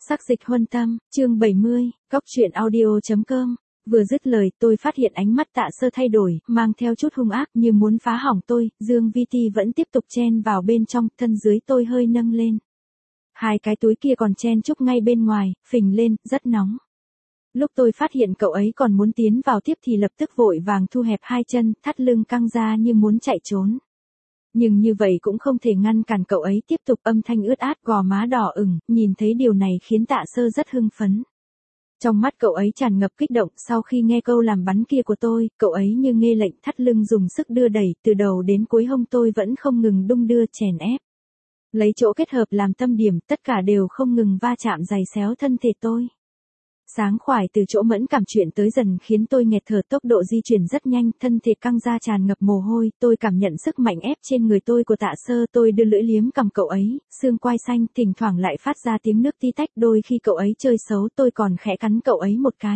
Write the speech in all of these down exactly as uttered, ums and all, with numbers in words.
Sắc dịch huân tâm, chương bảy mươi, góc truyện audio chấm com. Vừa dứt lời, tôi phát hiện ánh mắt Tạ Sơ thay đổi, mang theo chút hung ác như muốn phá hỏng tôi, Dương Vi Ti vẫn tiếp tục chen vào bên trong, thân dưới tôi hơi nâng lên. Hai cái túi kia còn chen chúc ngay bên ngoài, phình lên, rất nóng. Lúc tôi phát hiện cậu ấy còn muốn tiến vào tiếp thì lập tức vội vàng thu hẹp hai chân, thắt lưng căng ra như muốn chạy trốn. Nhưng như vậy cũng không thể ngăn cản cậu ấy tiếp tục, âm thanh ướt át, gò má đỏ ửng, nhìn thấy điều này khiến Tạ Sơ rất hưng phấn. Trong mắt cậu ấy tràn ngập kích động, sau khi nghe câu làm bắn kia của tôi, cậu ấy như nghe lệnh, thắt lưng dùng sức đưa đẩy, từ đầu đến cuối hông tôi vẫn không ngừng đung đưa chèn ép. Lấy chỗ kết hợp làm tâm điểm, tất cả đều không ngừng va chạm giày xéo thân thể tôi. Sáng khoải từ chỗ mẫn cảm chuyện tới dần khiến tôi nghẹt thở, tốc độ di chuyển rất nhanh, thân thể căng ra tràn ngập mồ hôi, tôi cảm nhận sức mạnh ép trên người tôi của Tạ Sơ, tôi đưa lưỡi liếm cằm cậu ấy, xương quai xanh, thỉnh thoảng lại phát ra tiếng nước ti tách, đôi khi cậu ấy chơi xấu tôi còn khẽ cắn cậu ấy một cái.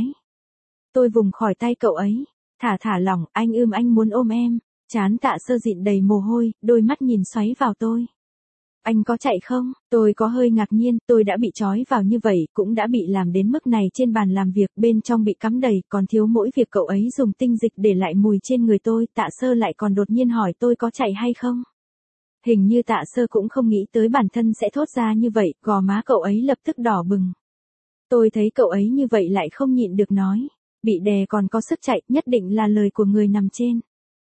Tôi vùng khỏi tay cậu ấy, thả thả lỏng, anh ưm anh muốn ôm em, trán Tạ Sơ dịn đầy mồ hôi, đôi mắt nhìn xoáy vào tôi. Anh có chạy không? Tôi có hơi ngạc nhiên, tôi đã bị trói vào như vậy, cũng đã bị làm đến mức này trên bàn làm việc, bên trong bị cắm đầy, còn thiếu mỗi việc cậu ấy dùng tinh dịch để lại mùi trên người tôi, Tạ Sơ lại còn đột nhiên hỏi tôi có chạy hay không? Hình như Tạ Sơ cũng không nghĩ tới bản thân sẽ thốt ra như vậy, gò má cậu ấy lập tức đỏ bừng. Tôi thấy cậu ấy như vậy lại không nhịn được nói, bị đè còn có sức chạy, nhất định là lời của người nằm trên.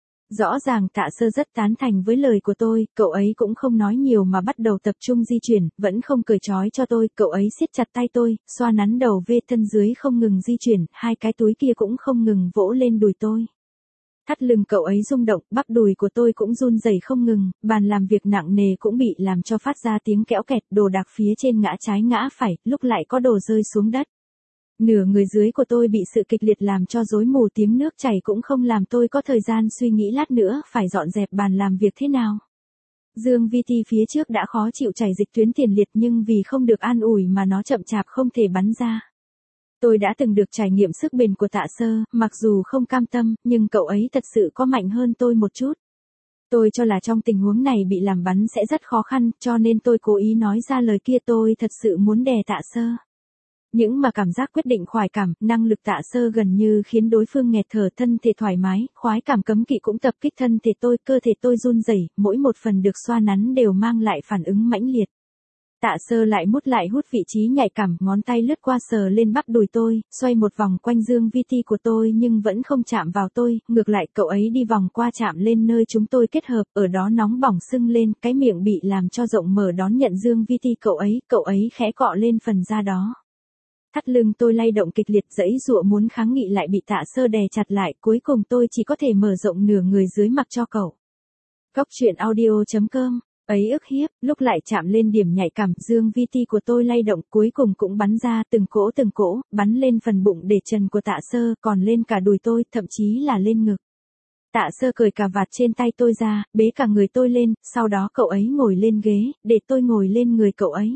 Rõ ràng Tạ Sơ rất tán thành với lời của tôi, cậu ấy cũng không nói nhiều mà bắt đầu tập trung di chuyển, vẫn không cởi trói cho tôi, cậu ấy siết chặt tay tôi, xoa nắn đầu về thân dưới không ngừng di chuyển, hai cái túi kia cũng không ngừng vỗ lên đùi tôi. Thắt lưng cậu ấy rung động, bắp đùi của tôi cũng run rẩy không ngừng, bàn làm việc nặng nề cũng bị làm cho phát ra tiếng kẽo kẹt, đồ đạc phía trên ngã trái ngã phải, lúc lại có đồ rơi xuống đất. Nửa người dưới của tôi bị sự kịch liệt làm cho rối mù, tiếng nước chảy cũng không làm tôi có thời gian suy nghĩ lát nữa phải dọn dẹp bàn làm việc thế nào. Dương Vi Ti phía trước đã khó chịu chảy dịch tuyến tiền liệt nhưng vì không được an ủi mà nó chậm chạp không thể bắn ra. Tôi đã từng được trải nghiệm sức bền của Tạ Sơ, mặc dù không cam tâm, nhưng cậu ấy thật sự có mạnh hơn tôi một chút. Tôi cho là trong tình huống này bị làm bắn sẽ rất khó khăn, cho nên tôi cố ý nói ra lời kia, tôi thật sự muốn đè Tạ Sơ. Những mà cảm giác quyết định khoái cảm, năng lực Tạ Sơ gần như khiến đối phương nghẹt thở, thân thể thoải mái, khoái cảm cấm kỵ cũng tập kích thân thể tôi, cơ thể tôi run rẩy, mỗi một phần được xoa nắn đều mang lại phản ứng mãnh liệt. Tạ Sơ lại mút lại hút vị trí nhạy cảm, ngón tay lướt qua sờ lên bắp đùi tôi, xoay một vòng quanh Dương Vi Ti của tôi nhưng vẫn không chạm vào tôi, ngược lại cậu ấy đi vòng qua chạm lên nơi chúng tôi kết hợp, ở đó nóng bỏng sưng lên, cái miệng bị làm cho rộng mở đón nhận Dương Vi Ti cậu ấy, cậu ấy khẽ cọ lên phần da đó. Thắt lưng tôi lay động kịch liệt, giãy giụa muốn kháng nghị lại bị Tạ Sơ đè chặt lại, cuối cùng tôi chỉ có thể mở rộng nửa người dưới mặc cho cậu. Góc truyện audio chấm com, ấy ức hiếp, lúc lại chạm lên điểm nhạy cảm, Dương Vi Ti của tôi lay động, cuối cùng cũng bắn ra từng cỗ từng cỗ, bắn lên phần bụng để trần của Tạ Sơ, còn lên cả đùi tôi, thậm chí là lên ngực. Tạ Sơ cởi cà vạt trên tay tôi ra, bế cả người tôi lên, sau đó cậu ấy ngồi lên ghế, để tôi ngồi lên người cậu ấy.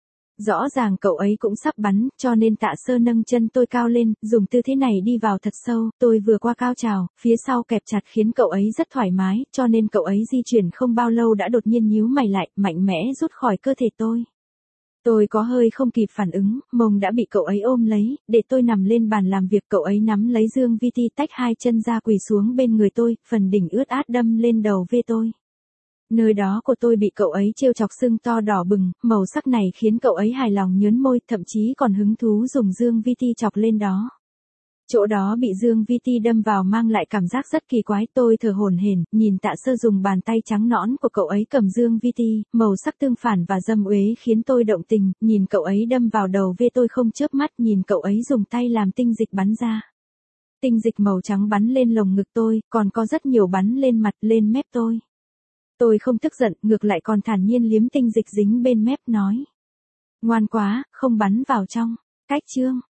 Rõ ràng cậu ấy cũng sắp bắn, cho nên Tạ Sơ nâng chân tôi cao lên, dùng tư thế này đi vào thật sâu, tôi vừa qua cao trào, phía sau kẹp chặt khiến cậu ấy rất thoải mái, cho nên cậu ấy di chuyển không bao lâu đã đột nhiên nhíu mày lại, mạnh mẽ rút khỏi cơ thể tôi. Tôi có hơi không kịp phản ứng, mông đã bị cậu ấy ôm lấy, để tôi nằm lên bàn làm việc, cậu ấy nắm lấy Dương Vi Ti tách hai chân ra quỳ xuống bên người tôi, phần đỉnh ướt át đâm lên đầu về tôi. Nơi đó của tôi bị cậu ấy trêu chọc sưng to đỏ bừng, màu sắc này khiến cậu ấy hài lòng nhớn môi, thậm chí còn hứng thú dùng Dương Vi Ti chọc lên đó. Chỗ đó bị Dương Vi Ti đâm vào mang lại cảm giác rất kỳ quái, tôi thở hổn hển, nhìn Tạ Sơ dùng bàn tay trắng nõn của cậu ấy cầm Dương Vi Ti, màu sắc tương phản và dâm uế khiến tôi động tình, nhìn cậu ấy đâm vào đầu về tôi không chớp mắt, nhìn cậu ấy dùng tay làm tinh dịch bắn ra. Tinh dịch màu trắng bắn lên lồng ngực tôi, còn có rất nhiều bắn lên mặt, lên mép tôi. Tôi không tức giận, ngược lại còn thản nhiên liếm tinh dịch dính bên mép nói. Ngoan quá, không bắn vào trong. Cách chương.